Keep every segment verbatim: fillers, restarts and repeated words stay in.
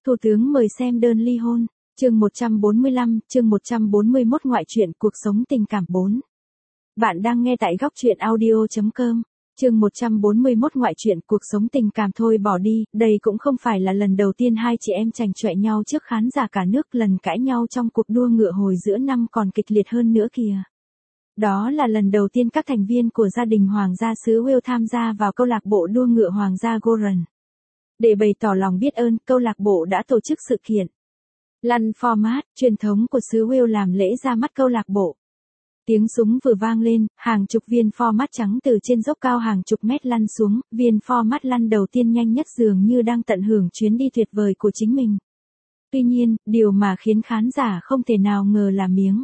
Thủ tướng mời xem đơn ly hôn. Chương một trăm bốn mươi lăm, chương một trăm bốn mươi mốt ngoại truyện cuộc sống tình cảm bốn. Bạn đang nghe tại góc truyện audio chấm com. Chương một trăm bốn mươi mốt ngoại truyện cuộc sống tình cảm thôi bỏ đi, đây cũng không phải là lần đầu tiên hai chị em chành chọe nhau trước khán giả cả nước, lần cãi nhau trong cuộc đua ngựa hồi giữa năm còn kịch liệt hơn nữa kìa. Đó là lần đầu tiên các thành viên của gia đình Hoàng gia xứ Wales tham gia vào câu lạc bộ đua ngựa Hoàng gia Goran. Để bày tỏ lòng biết ơn, câu lạc bộ đã tổ chức sự kiện lăn format truyền thống của xứ Wales làm lễ ra mắt câu lạc bộ. Tiếng súng vừa vang lên, hàng chục viên format trắng từ trên dốc cao hàng chục mét lăn xuống, viên format lăn đầu tiên nhanh nhất dường như đang tận hưởng chuyến đi tuyệt vời của chính mình. Tuy nhiên, điều mà khiến khán giả không thể nào ngờ là miếng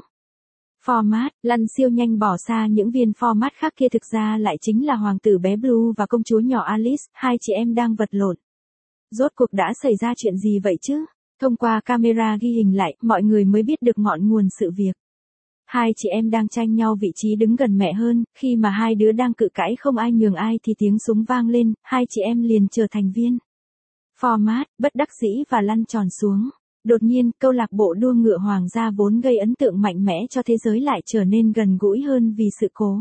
format lăn siêu nhanh bỏ xa những viên format khác kia thực ra lại chính là hoàng tử bé Blue và công chúa nhỏ Alice, hai chị em đang vật lộn. Rốt cuộc đã xảy ra chuyện gì vậy chứ? Thông qua camera ghi hình lại, mọi người mới biết được ngọn nguồn sự việc. Hai chị em đang tranh nhau vị trí đứng gần mẹ hơn, khi mà hai đứa đang cự cãi không ai nhường ai thì tiếng súng vang lên, hai chị em liền trở thành viên format, bất đắc dĩ và lăn tròn xuống. Đột nhiên, câu lạc bộ đua ngựa Hoàng gia vốn gây ấn tượng mạnh mẽ cho thế giới lại trở nên gần gũi hơn vì sự cố.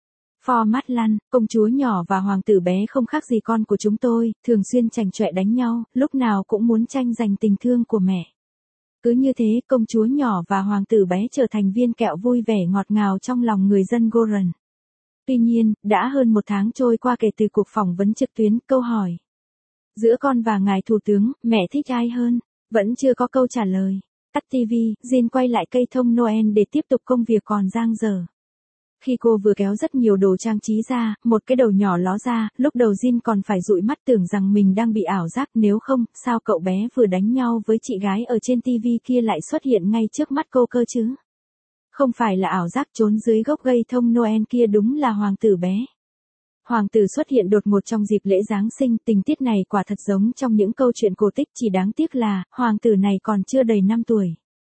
Format lăn, công chúa nhỏ và hoàng tử bé không khác gì con của chúng tôi, thường xuyên chành chọe đánh nhau, lúc nào cũng muốn tranh giành tình thương của mẹ. Cứ như thế, công chúa nhỏ và hoàng tử bé trở thành viên kẹo vui vẻ ngọt ngào trong lòng người dân Goran. Tuy nhiên, đã hơn một tháng trôi qua kể từ cuộc phỏng vấn trực tuyến, câu hỏi giữa con và ngài thủ tướng, mẹ thích ai hơn? Vẫn chưa có câu trả lời. Tắt ti vi, Jin quay lại cây thông Noel để tiếp tục công việc còn dang dở. Khi cô vừa kéo rất nhiều đồ trang trí ra, một cái đầu nhỏ ló ra, lúc đầu Jin còn phải dụi mắt tưởng rằng mình đang bị ảo giác, nếu không, sao cậu bé vừa đánh nhau với chị gái ở trên ti vi kia lại xuất hiện ngay trước mắt cô cơ chứ? Không phải là ảo giác, trốn dưới gốc cây thông Noel kia đúng là hoàng tử bé. Hoàng tử xuất hiện đột ngột trong dịp lễ Giáng sinh, tình tiết này quả thật giống trong những câu chuyện cổ tích, chỉ đáng tiếc là, hoàng tử này còn chưa đầy năm tuổi.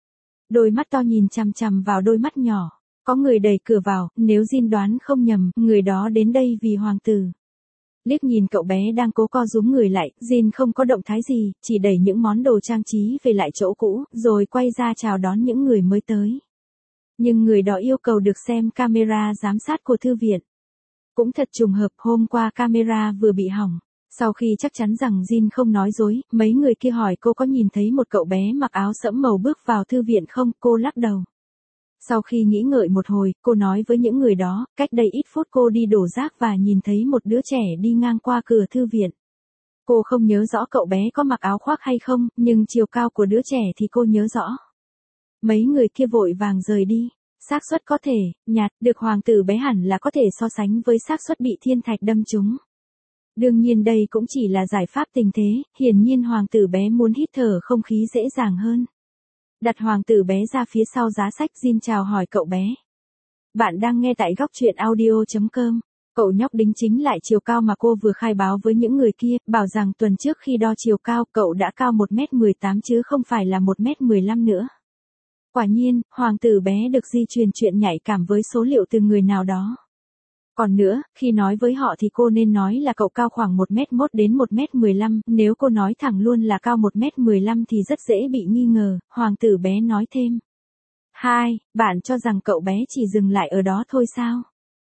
Đôi mắt to nhìn chằm chằm vào đôi mắt nhỏ. Có người đẩy cửa vào, nếu Jin đoán không nhầm, người đó đến đây vì hoàng tử. Liếc nhìn cậu bé đang cố co rúm người lại, Jin không có động thái gì, chỉ đẩy những món đồ trang trí về lại chỗ cũ, rồi quay ra chào đón những người mới tới. Nhưng người đó yêu cầu được xem camera giám sát của thư viện. Cũng thật trùng hợp, hôm qua camera vừa bị hỏng. Sau khi chắc chắn rằng Jin không nói dối, mấy người kia hỏi cô có nhìn thấy một cậu bé mặc áo sẫm màu bước vào thư viện không, cô lắc đầu. Sau khi nghĩ ngợi một hồi, cô nói với những người đó, cách đây ít phút cô đi đổ rác và nhìn thấy một đứa trẻ đi ngang qua cửa thư viện. Cô không nhớ rõ cậu bé có mặc áo khoác hay không, nhưng chiều cao của đứa trẻ thì cô nhớ rõ. Mấy người kia vội vàng rời đi. Xác suất có thể nhạt được hoàng tử bé hẳn là có thể so sánh với xác suất bị thiên thạch đâm trúng. Đương nhiên đây cũng chỉ là giải pháp tình thế, hiển nhiên hoàng tử bé muốn hít thở không khí dễ dàng hơn. Đặt hoàng tử bé ra phía sau giá sách, Jin chào hỏi cậu bé. Bạn đang nghe tại góc truyện audio chấm com. Cậu nhóc đính chính lại chiều cao mà cô vừa khai báo với những người kia, bảo rằng tuần trước khi đo chiều cao cậu đã cao một mét mười tám chứ không phải là một mét mười lăm nữa. Quả nhiên, hoàng tử bé được di truyền chuyện nhạy cảm với số liệu từ người nào đó. Còn nữa, khi nói với họ thì cô nên nói là cậu cao khoảng một mét mốt đến một mét mười lăm, nếu cô nói thẳng luôn là cao một mét mười lăm thì rất dễ bị nghi ngờ, hoàng tử bé nói thêm. Hai, bạn cho rằng cậu bé chỉ dừng lại ở đó thôi sao?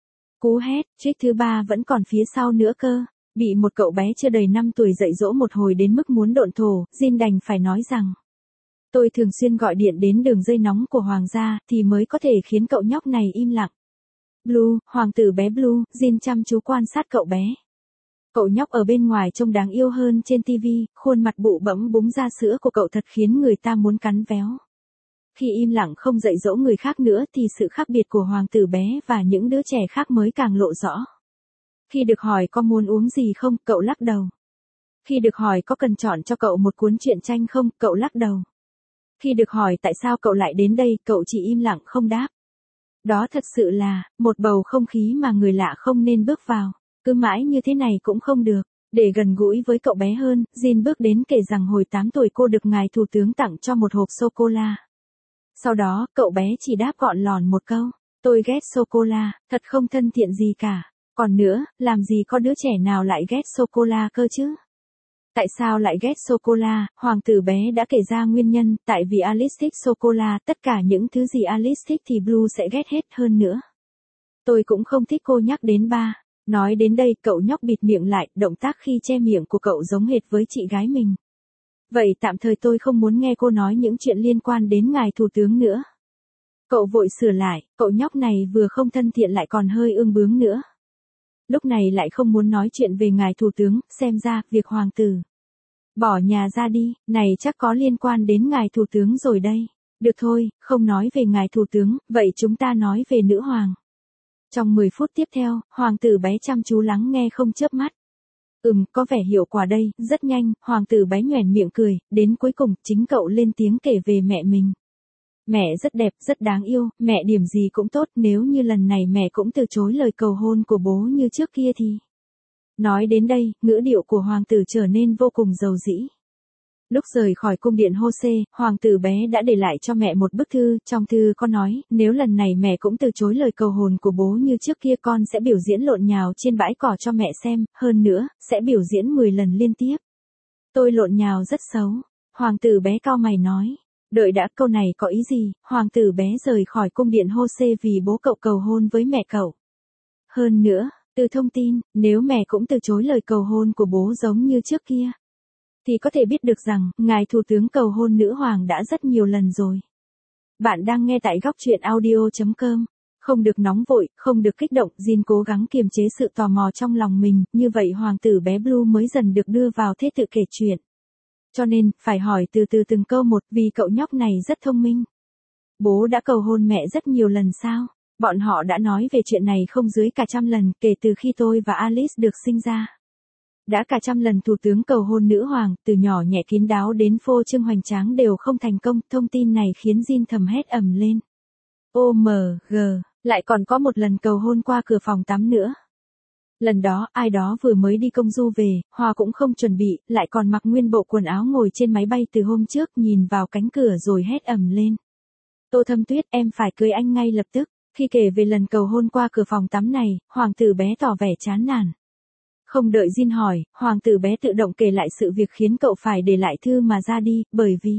Cú hét, trick thứ ba vẫn còn phía sau nữa cơ. Bị một cậu bé chưa đầy năm tuổi dạy dỗ một hồi đến mức muốn độn thổ, Jin đành phải nói rằng. Tôi thường xuyên gọi điện đến đường dây nóng của hoàng gia, thì mới có thể khiến cậu nhóc này im lặng. Blue, hoàng tử bé Blue, Jin chăm chú quan sát cậu bé. Cậu nhóc ở bên ngoài trông đáng yêu hơn trên ti vi, khuôn mặt bụ bẫm búng ra sữa của cậu thật khiến người ta muốn cắn véo. Khi im lặng không dạy dỗ người khác nữa thì sự khác biệt của hoàng tử bé và những đứa trẻ khác mới càng lộ rõ. Khi được hỏi có muốn uống gì không, cậu lắc đầu. Khi được hỏi có cần chọn cho cậu một cuốn truyện tranh không, cậu lắc đầu. Khi được hỏi tại sao cậu lại đến đây, cậu chỉ im lặng không đáp. Đó thật sự là, một bầu không khí mà người lạ không nên bước vào. Cứ mãi như thế này cũng không được. Để gần gũi với cậu bé hơn, Jin bước đến kể rằng hồi tám tuổi cô được ngài thủ tướng tặng cho một hộp sô-cô-la. Sau đó, cậu bé chỉ đáp gọn lòn một câu. Tôi ghét sô-cô-la, thật không thân thiện gì cả. Còn nữa, làm gì có đứa trẻ nào lại ghét sô-cô-la cơ chứ? Tại sao lại ghét sô-cô-la? Hoàng tử bé đã kể ra nguyên nhân, tại vì Alice thích sô-cô-la, tất cả những thứ gì Alice thích thì Blue sẽ ghét hết hơn nữa. Tôi cũng không thích cô nhắc đến ba. Nói đến đây, cậu nhóc bịt miệng lại, động tác khi che miệng của cậu giống hệt với chị gái mình. Vậy tạm thời tôi không muốn nghe cô nói những chuyện liên quan đến ngài thủ tướng nữa. Cậu vội sửa lại, cậu nhóc này vừa không thân thiện lại còn hơi ương bướng nữa. Lúc này lại không muốn nói chuyện về ngài thủ tướng, xem ra, việc hoàng tử bỏ nhà ra đi, này chắc có liên quan đến ngài thủ tướng rồi đây. Được thôi, không nói về ngài thủ tướng, vậy chúng ta nói về nữ hoàng. Trong mười phút tiếp theo, hoàng tử bé chăm chú lắng nghe không chớp mắt. Ừm, có vẻ hiệu quả đây, rất nhanh, hoàng tử bé nhoẻn miệng cười, đến cuối cùng, chính cậu lên tiếng kể về mẹ mình. Mẹ rất đẹp, rất đáng yêu, mẹ điểm gì cũng tốt, nếu như lần này mẹ cũng từ chối lời cầu hôn của bố như trước kia thì... Nói đến đây, ngữ điệu của hoàng tử trở nên vô cùng dầu dĩ. Lúc rời khỏi cung điện Hô-xê, hoàng tử bé đã để lại cho mẹ một bức thư, trong thư có nói, nếu lần này mẹ cũng từ chối lời cầu hôn của bố như trước kia con sẽ biểu diễn lộn nhào trên bãi cỏ cho mẹ xem, hơn nữa, sẽ biểu diễn mười lần liên tiếp. Tôi lộn nhào rất xấu, hoàng tử bé cau mày nói. Đợi đã, câu này có ý gì? Hoàng tử bé rời khỏi cung điện Hô-xê vì bố cậu cầu hôn với mẹ cậu. Hơn nữa, từ thông tin, nếu mẹ cũng từ chối lời cầu hôn của bố giống như trước kia, thì có thể biết được rằng, ngài thủ tướng cầu hôn nữ hoàng đã rất nhiều lần rồi. Bạn đang nghe tại góc truyện audio chấm com. Không được nóng vội, không được kích động, Jin cố gắng kiềm chế sự tò mò trong lòng mình, như vậy hoàng tử bé Blue mới dần được đưa vào thế tự kể chuyện. Cho nên, phải hỏi từ từ từng câu một vì cậu nhóc này rất thông minh. Bố đã cầu hôn mẹ rất nhiều lần sao? Bọn họ đã nói về chuyện này không dưới cả trăm lần kể từ khi tôi và Alice được sinh ra. Đã cả trăm lần thủ tướng cầu hôn nữ hoàng, từ nhỏ nhẹ kín đáo đến phô trương hoành tráng đều không thành công. Thông tin này khiến Jin thầm hét ầm lên. ô em giê, lại còn có một lần cầu hôn qua cửa phòng tắm nữa. Lần đó, ai đó vừa mới đi công du về, Hoa cũng không chuẩn bị, lại còn mặc nguyên bộ quần áo ngồi trên máy bay từ hôm trước, nhìn vào cánh cửa rồi hét ầm lên. Tô Thâm Tuyết, em phải cưới anh ngay lập tức. Khi kể về lần cầu hôn qua cửa phòng tắm này, hoàng tử bé tỏ vẻ chán nản. Không đợi Jin hỏi, hoàng tử bé tự động kể lại sự việc khiến cậu phải để lại thư mà ra đi, bởi vì...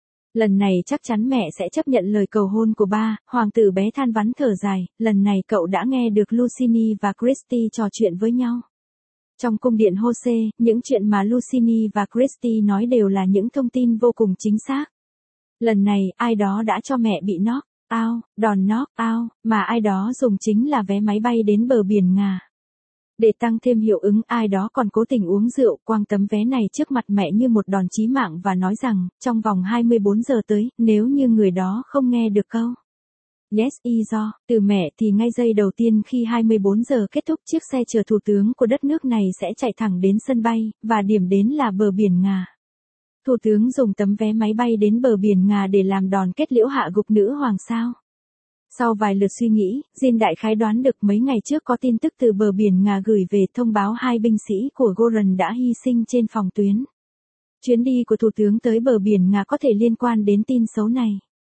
Lần này chắc chắn mẹ sẽ chấp nhận lời cầu hôn của ba, hoàng tử bé than vãn thở dài, lần này cậu đã nghe được Lucini và Christy trò chuyện với nhau. Trong cung điện Hô-xê, những chuyện mà Lucini và Christy nói đều là những thông tin vô cùng chính xác. Lần này, ai đó đã cho mẹ bị knock out, đòn knock out, mà ai đó dùng chính là vé máy bay đến bờ biển Nga. Để tăng thêm hiệu ứng, ai đó còn cố tình uống rượu, quăng tấm vé này trước mặt mẹ như một đòn chí mạng và nói rằng, trong vòng hai mươi bốn giờ tới, nếu như người đó không nghe được câu Yes is do, từ mẹ thì ngay giây đầu tiên khi hai mươi bốn giờ kết thúc chiếc xe chở thủ tướng của đất nước này sẽ chạy thẳng đến sân bay, và điểm đến là bờ biển Nga. Thủ tướng dùng tấm vé máy bay đến bờ biển Nga để làm đòn kết liễu hạ gục nữ hoàng sao. Sau vài lượt suy nghĩ, Jin đại khái đoán được mấy ngày trước có tin tức từ bờ biển Nga gửi về thông báo hai binh sĩ của Goran đã hy sinh trên phòng tuyến. Chuyến đi của thủ tướng tới bờ biển Nga có thể liên quan đến tin xấu này.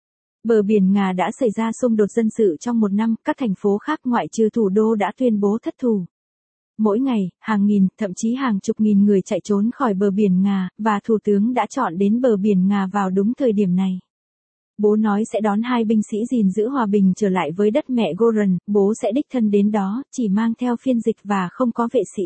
Bờ biển Nga đã xảy ra xung đột dân sự trong một năm, các thành phố khác ngoại trừ thủ đô đã tuyên bố thất thủ. Mỗi ngày, hàng nghìn, thậm chí hàng chục nghìn người chạy trốn khỏi bờ biển Nga, và thủ tướng đã chọn đến bờ biển Nga vào đúng thời điểm này. Bố nói sẽ đón hai binh sĩ gìn giữ hòa bình trở lại với đất mẹ Goran, bố sẽ đích thân đến đó, chỉ mang theo phiên dịch và không có vệ sĩ.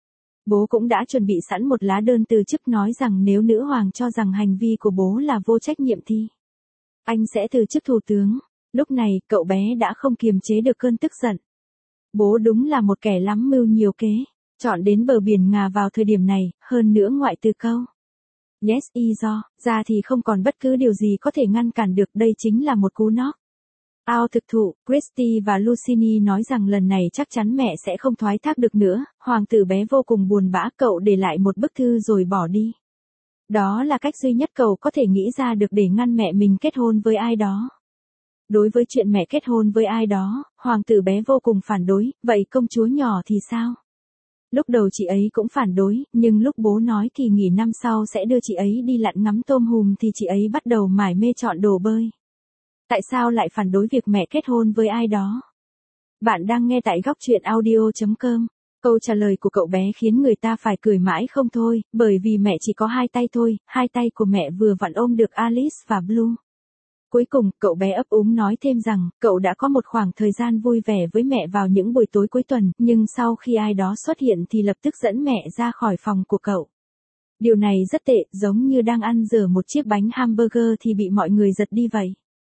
Bố cũng đã chuẩn bị sẵn một lá đơn từ chức nói rằng nếu nữ hoàng cho rằng hành vi của bố là vô trách nhiệm thì anh sẽ từ chức thủ tướng. Lúc này, cậu bé đã không kiềm chế được cơn tức giận. Bố đúng là một kẻ lắm mưu nhiều kế, chọn đến bờ biển Nga vào thời điểm này, hơn nữa ngoại từ câu Yes is do, ra thì không còn bất cứ điều gì có thể ngăn cản được, đây chính là một cú knock out thực thụ. Christy và Lucini nói rằng lần này chắc chắn mẹ sẽ không thoái thác được nữa, hoàng tử bé vô cùng buồn bã, cậu để lại một bức thư rồi bỏ đi. Đó là cách duy nhất cậu có thể nghĩ ra được để ngăn mẹ mình kết hôn với ai đó. Đối với chuyện mẹ kết hôn với ai đó, hoàng tử bé vô cùng phản đối, vậy công chúa nhỏ thì sao? Lúc đầu chị ấy cũng phản đối, nhưng lúc bố nói kỳ nghỉ năm sau sẽ đưa chị ấy đi lặn ngắm tôm hùm thì chị ấy bắt đầu mải mê chọn đồ bơi. Tại sao lại phản đối việc mẹ kết hôn với ai đó? Bạn đang nghe tại góc truyện audio chấm com. Câu trả lời của cậu bé khiến người ta phải cười mãi không thôi, bởi vì mẹ chỉ có hai tay thôi, hai tay của mẹ vừa vặn ôm được Alice và Blue. Cuối cùng, cậu bé ấp úng nói thêm rằng, cậu đã có một khoảng thời gian vui vẻ với mẹ vào những buổi tối cuối tuần, nhưng sau khi ai đó xuất hiện thì lập tức dẫn mẹ ra khỏi phòng của cậu. Điều này rất tệ, giống như đang ăn dở một chiếc bánh hamburger thì bị mọi người giật đi vậy.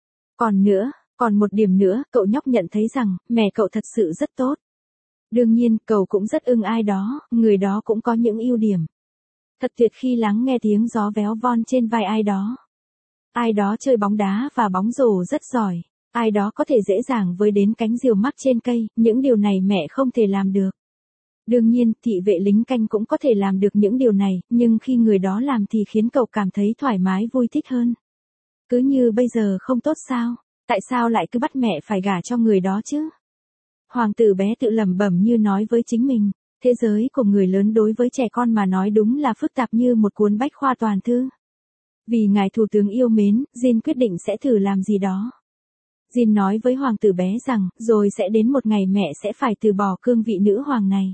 Còn nữa, còn một điểm nữa, cậu nhóc nhận thấy rằng, mẹ cậu thật sự rất tốt. Đương nhiên, cậu cũng rất ưng ai đó, người đó cũng có những ưu điểm. Thật tuyệt khi lắng nghe tiếng gió véo von trên vai ai đó. Ai đó chơi bóng đá và bóng rổ rất giỏi. Ai đó có thể dễ dàng với đến cánh diều mắc trên cây, những điều này mẹ không thể làm được. Đương nhiên, thị vệ lính canh cũng có thể làm được những điều này, nhưng khi người đó làm thì khiến cậu cảm thấy thoải mái vui thích hơn. Cứ như bây giờ không tốt sao? Tại sao lại cứ bắt mẹ phải gả cho người đó chứ? Hoàng tử bé tự lẩm bẩm như nói với chính mình. Thế giới của người lớn đối với trẻ con mà nói đúng là phức tạp như một cuốn bách khoa toàn thư. Vì ngài thủ tướng yêu mến, Jin quyết định sẽ thử làm gì đó. Jin nói với hoàng tử bé rằng, rồi sẽ đến một ngày mẹ sẽ phải từ bỏ cương vị nữ hoàng này.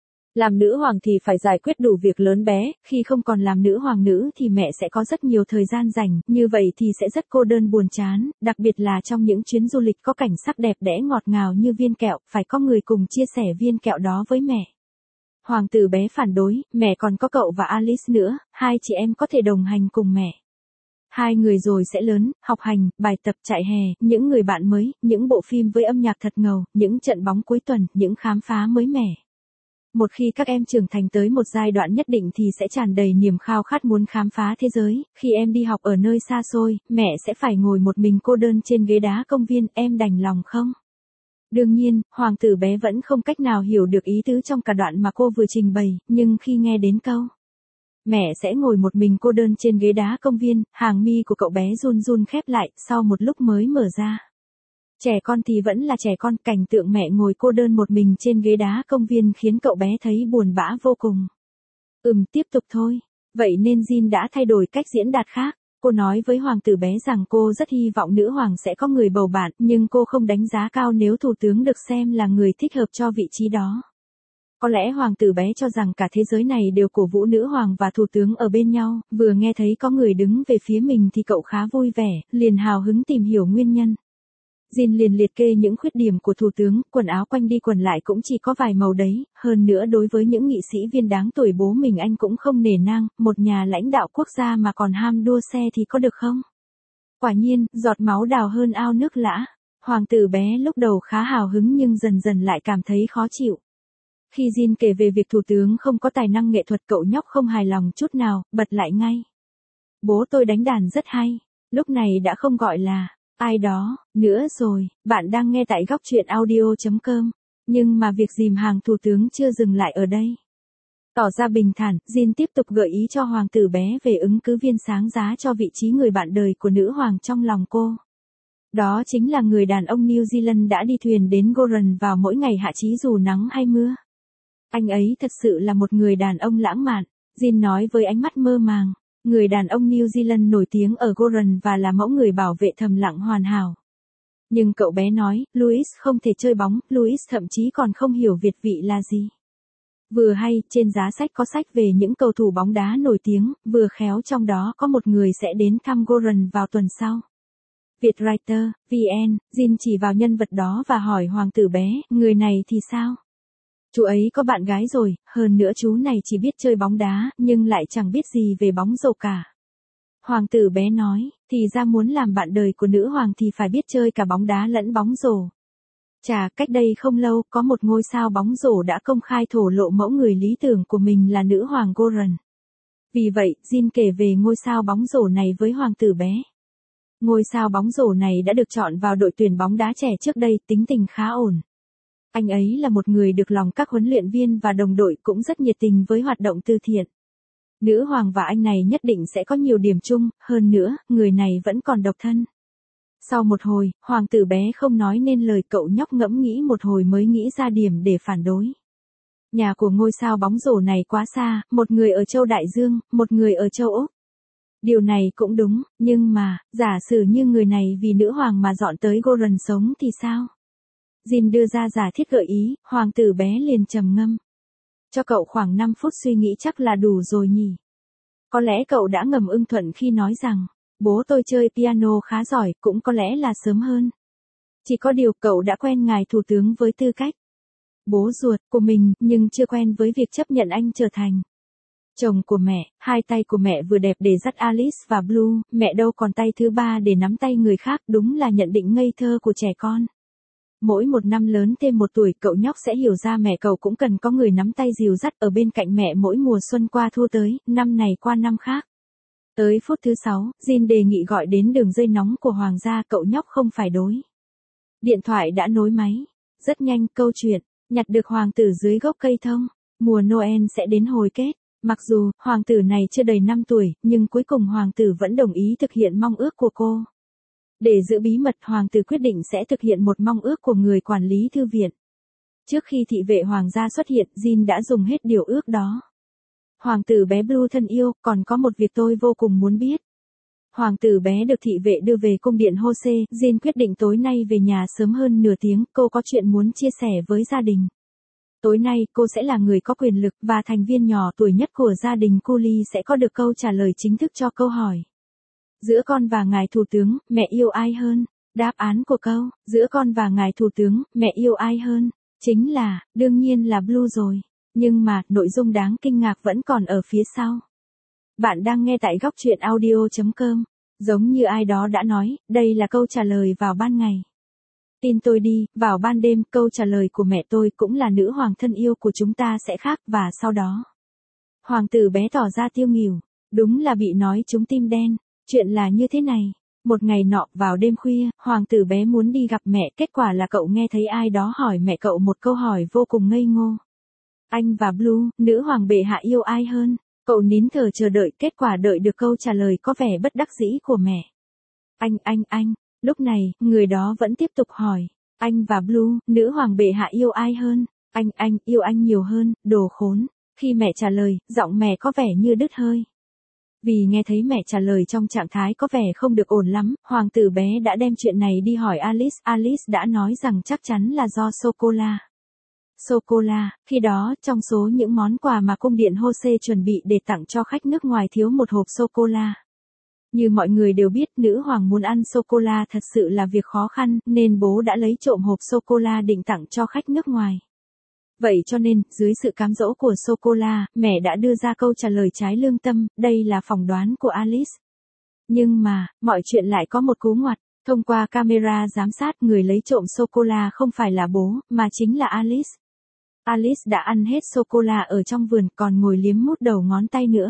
Làm nữ hoàng thì phải giải quyết đủ việc lớn bé, khi không còn làm nữ hoàng nữ thì mẹ sẽ có rất nhiều thời gian rảnh, như vậy thì sẽ rất cô đơn buồn chán, đặc biệt là trong những chuyến du lịch có cảnh sắc đẹp đẽ ngọt ngào như viên kẹo, phải có người cùng chia sẻ viên kẹo đó với mẹ. Hoàng tử bé phản đối, mẹ còn có cậu và Alice nữa, hai chị em có thể đồng hành cùng mẹ. Hai người rồi sẽ lớn, học hành, bài tập chạy hè, những người bạn mới, những bộ phim với âm nhạc thật ngầu, những trận bóng cuối tuần, những khám phá mới mẻ. Một khi các em trưởng thành tới một giai đoạn nhất định thì sẽ tràn đầy niềm khao khát muốn khám phá thế giới, khi em đi học ở nơi xa xôi, mẹ sẽ phải ngồi một mình cô đơn trên ghế đá công viên, em đành lòng không? Đương nhiên, hoàng tử bé vẫn không cách nào hiểu được ý tứ trong cả đoạn mà cô vừa trình bày, nhưng khi nghe đến câu mẹ sẽ ngồi một mình cô đơn trên ghế đá công viên, hàng mi của cậu bé run run khép lại, sau một lúc mới mở ra. Trẻ con thì vẫn là trẻ con, cảnh tượng mẹ ngồi cô đơn một mình trên ghế đá công viên khiến cậu bé thấy buồn bã vô cùng. Ừm, tiếp tục thôi. Vậy nên Jin đã thay đổi cách diễn đạt khác. Cô nói với hoàng tử bé rằng cô rất hy vọng nữ hoàng sẽ có người bầu bạn, nhưng cô không đánh giá cao nếu thủ tướng được xem là người thích hợp cho vị trí đó. Có lẽ hoàng tử bé cho rằng cả thế giới này đều cổ vũ nữ hoàng và thủ tướng ở bên nhau, vừa nghe thấy có người đứng về phía mình thì cậu khá vui vẻ, liền hào hứng tìm hiểu nguyên nhân. Jin liền liệt kê những khuyết điểm của thủ tướng, quần áo quanh đi quần lại cũng chỉ có vài màu đấy, hơn nữa đối với những nghị sĩ viên đáng tuổi bố mình anh cũng không nể nang, một nhà lãnh đạo quốc gia mà còn ham đua xe thì có được không? Quả nhiên, giọt máu đào hơn ao nước lã. Hoàng tử bé lúc đầu khá hào hứng nhưng dần dần lại cảm thấy khó chịu. Khi Jin kể về việc thủ tướng không có tài năng nghệ thuật, cậu nhóc không hài lòng chút nào, bật lại ngay. Bố tôi đánh đàn rất hay. Lúc này đã không gọi là ai đó nữa rồi, bạn đang nghe tại góc truyện audio chấm com. Nhưng mà việc dìm hàng thủ tướng chưa dừng lại ở đây. Tỏ ra bình thản, Jin tiếp tục gợi ý cho hoàng tử bé về ứng cử viên sáng giá cho vị trí người bạn đời của nữ hoàng trong lòng cô. Đó chính là người đàn ông New Zealand đã đi thuyền đến Goron vào mỗi ngày hạ chí dù nắng hay mưa. Anh ấy thật sự là một người đàn ông lãng mạn, Jin nói với ánh mắt mơ màng. Người đàn ông New Zealand nổi tiếng ở Goron và là mẫu người bảo vệ thầm lặng hoàn hảo. Nhưng cậu bé nói, Louis không thể chơi bóng, Louis thậm chí còn không hiểu Việt vị là gì. Vừa hay, trên giá sách có sách về những cầu thủ bóng đá nổi tiếng, vừa khéo trong đó có một người sẽ đến thăm Goron vào tuần sau. Vietwriter, vê en, Jin chỉ vào nhân vật đó và hỏi hoàng tử bé, người này thì sao? Chú ấy có bạn gái rồi, hơn nữa chú này chỉ biết chơi bóng đá, nhưng lại chẳng biết gì về bóng rổ cả. Hoàng tử bé nói, thì ra muốn làm bạn đời của nữ hoàng thì phải biết chơi cả bóng đá lẫn bóng rổ. Chà, cách đây không lâu, có một ngôi sao bóng rổ đã công khai thổ lộ mẫu người lý tưởng của mình là nữ hoàng Goron. Vì vậy, Jin kể về ngôi sao bóng rổ này với hoàng tử bé. Ngôi sao bóng rổ này đã được chọn vào đội tuyển bóng đá trẻ trước đây, tính tình khá ổn. Anh ấy là một người được lòng các huấn luyện viên và đồng đội, cũng rất nhiệt tình với hoạt động từ thiện. Nữ hoàng và anh này nhất định sẽ có nhiều điểm chung, hơn nữa, người này vẫn còn độc thân. Sau một hồi, hoàng tử bé không nói nên lời, cậu nhóc ngẫm nghĩ một hồi mới nghĩ ra điểm để phản đối. Nhà của ngôi sao bóng rổ này quá xa, một người ở châu Đại Dương, một người ở châu Úc. Điều này cũng đúng, nhưng mà, giả sử như người này vì nữ hoàng mà dọn tới Goron sống thì sao? Jin đưa ra giả thiết gợi ý, hoàng tử bé liền trầm ngâm. Cho cậu khoảng năm phút suy nghĩ chắc là đủ rồi nhỉ. Có lẽ cậu đã ngầm ưng thuận khi nói rằng, bố tôi chơi piano khá giỏi, cũng có lẽ là sớm hơn. Chỉ có điều cậu đã quen ngài thủ tướng với tư cách bố ruột của mình, nhưng chưa quen với việc chấp nhận anh trở thành chồng của mẹ. Hai tay của mẹ vừa đẹp để dắt Alice và Blue, mẹ đâu còn tay thứ ba để nắm tay người khác, đúng là nhận định ngây thơ của trẻ con. Mỗi một năm lớn thêm một tuổi, cậu nhóc sẽ hiểu ra mẹ cậu cũng cần có người nắm tay dìu dắt ở bên cạnh mẹ mỗi mùa xuân qua thu tới, năm này qua năm khác. Tới phút thứ sáu, Jin đề nghị gọi đến đường dây nóng của Hoàng gia, cậu nhóc không phải đối. Điện thoại đã nối máy. Rất nhanh, câu chuyện nhặt được hoàng tử dưới gốc cây thông. Mùa Noel sẽ đến hồi kết. Mặc dù hoàng tử này chưa đầy năm tuổi, nhưng cuối cùng hoàng tử vẫn đồng ý thực hiện mong ước của cô. Để giữ bí mật, hoàng tử quyết định sẽ thực hiện một mong ước của người quản lý thư viện. Trước khi thị vệ hoàng gia xuất hiện, Jin đã dùng hết điều ước đó. Hoàng tử bé Blue thân yêu, còn có một việc tôi vô cùng muốn biết. Hoàng tử bé được thị vệ đưa về cung điện Jose, Jin quyết định tối nay về nhà sớm hơn nửa tiếng, cô có chuyện muốn chia sẻ với gia đình. Tối nay, cô sẽ là người có quyền lực, và thành viên nhỏ tuổi nhất của gia đình Cooley sẽ có được câu trả lời chính thức cho câu hỏi. Giữa con và ngài thủ tướng, mẹ yêu ai hơn? Đáp án của câu, giữa con và ngài thủ tướng, mẹ yêu ai hơn? Chính là, đương nhiên là Blue rồi. Nhưng mà, nội dung đáng kinh ngạc vẫn còn ở phía sau. Bạn đang nghe tại góc truyện audio chấm com. Giống như ai đó đã nói, đây là câu trả lời vào ban ngày. Tin tôi đi, vào ban đêm, câu trả lời của mẹ tôi cũng là nữ hoàng thân yêu của chúng ta sẽ khác, và sau đó. Hoàng tử bé tỏ ra tiêu nghỉu. Đúng là bị nói trúng tim đen. Chuyện là như thế này. Một ngày nọ, vào đêm khuya, hoàng tử bé muốn đi gặp mẹ, kết quả là cậu nghe thấy ai đó hỏi mẹ cậu một câu hỏi vô cùng ngây ngô. Anh và Blue, nữ hoàng bệ hạ yêu ai hơn? Cậu nín thở chờ đợi, kết quả đợi được câu trả lời có vẻ bất đắc dĩ của mẹ. Anh, anh, anh. Lúc này, người đó vẫn tiếp tục hỏi. Anh và Blue, nữ hoàng bệ hạ yêu ai hơn? Anh, anh, yêu anh nhiều hơn, đồ khốn. Khi mẹ trả lời, giọng mẹ có vẻ như đứt hơi. Vì nghe thấy mẹ trả lời trong trạng thái có vẻ không được ổn lắm, hoàng tử bé đã đem chuyện này đi hỏi Alice. Alice đã nói rằng chắc chắn là do sô-cô-la. Sô-cô-la, khi đó, trong số những món quà mà cung điện Jose chuẩn bị để tặng cho khách nước ngoài thiếu một hộp sô-cô-la. Như mọi người đều biết, nữ hoàng muốn ăn sô-cô-la thật sự là việc khó khăn, nên bố đã lấy trộm hộp sô-cô-la định tặng cho khách nước ngoài. Vậy cho nên, dưới sự cám dỗ của sô-cô-la, mẹ đã đưa ra câu trả lời trái lương tâm, đây là phỏng đoán của Alice. Nhưng mà, mọi chuyện lại có một cú ngoặt. Thông qua camera giám sát, người lấy trộm sô-cô-la không phải là bố, mà chính là Alice. Alice đã ăn hết sô-cô-la ở trong vườn, còn ngồi liếm mút đầu ngón tay nữa.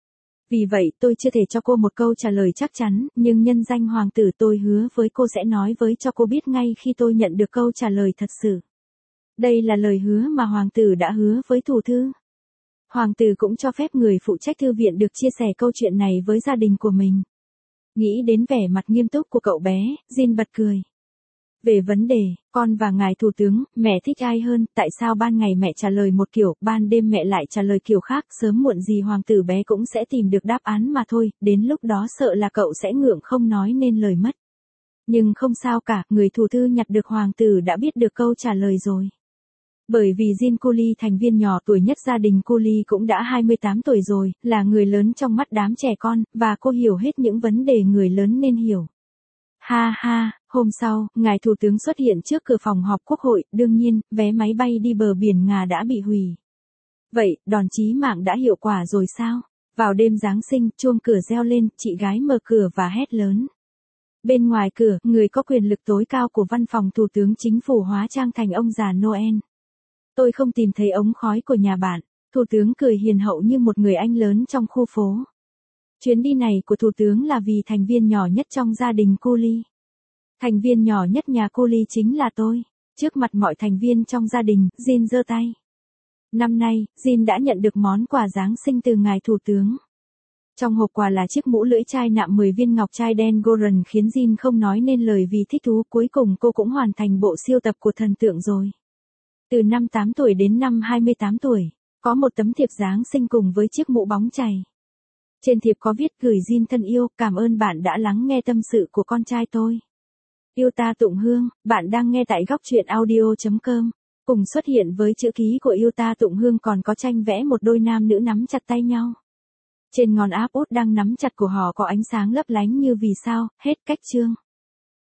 Vì vậy, tôi chưa thể cho cô một câu trả lời chắc chắn, nhưng nhân danh hoàng tử tôi hứa với cô sẽ nói với cho cô biết ngay khi tôi nhận được câu trả lời thật sự. Đây là lời hứa mà hoàng tử đã hứa với thủ thư. Hoàng tử cũng cho phép người phụ trách thư viện được chia sẻ câu chuyện này với gia đình của mình. Nghĩ đến vẻ mặt nghiêm túc của cậu bé, Jin bật cười. Về vấn đề, con và ngài thủ tướng, mẹ thích ai hơn, tại sao ban ngày mẹ trả lời một kiểu, ban đêm mẹ lại trả lời kiểu khác, sớm muộn gì hoàng tử bé cũng sẽ tìm được đáp án mà thôi, đến lúc đó sợ là cậu sẽ ngượng không nói nên lời mất. Nhưng không sao cả, người thủ thư nhặt được hoàng tử đã biết được câu trả lời rồi. Bởi vì Jin Cooley, thành viên nhỏ tuổi nhất gia đình Cooley cũng đã hai mươi tám tuổi rồi, là người lớn trong mắt đám trẻ con, và cô hiểu hết những vấn đề người lớn nên hiểu. Ha ha, hôm sau, ngài thủ tướng xuất hiện trước cửa phòng họp quốc hội, đương nhiên, vé máy bay đi bờ biển Nga đã bị hủy. Vậy, đòn chí mạng đã hiệu quả rồi sao? Vào đêm Giáng sinh, chuông cửa reo lên, chị gái mở cửa và hét lớn. Bên ngoài cửa, người có quyền lực tối cao của văn phòng thủ tướng chính phủ hóa trang thành ông già Noel. Tôi không tìm thấy ống khói của nhà bạn. Thủ tướng cười hiền hậu như một người anh lớn trong khu phố. Chuyến đi này của thủ tướng là vì thành viên nhỏ nhất trong gia đình Cooley. Thành viên nhỏ nhất nhà Cooley chính là tôi. Trước mặt mọi thành viên trong gia đình, Jin giơ tay. Năm nay, Jin đã nhận được món quà Giáng sinh từ ngài thủ tướng. Trong hộp quà là chiếc mũ lưỡi chai nạm mười viên ngọc trai đen Goran khiến Jin không nói nên lời vì thích thú. Cuối cùng cô cũng hoàn thành bộ siêu tập của thần tượng rồi. Từ năm tám tuổi đến năm hai mươi tám tuổi, có một tấm thiệp Giáng sinh cùng với chiếc mũ bóng chày. Trên thiệp có viết gửi Jin thân yêu, cảm ơn bạn đã lắng nghe tâm sự của con trai tôi. Yêu ta Tụng Hương, bạn đang nghe tại góc truyện audio chấm com. Cùng xuất hiện với chữ ký của yêu ta Tụng Hương còn có tranh vẽ một đôi nam nữ nắm chặt tay nhau. Trên ngón áp út đang nắm chặt của họ có ánh sáng lấp lánh như vì sao, hết cách chương.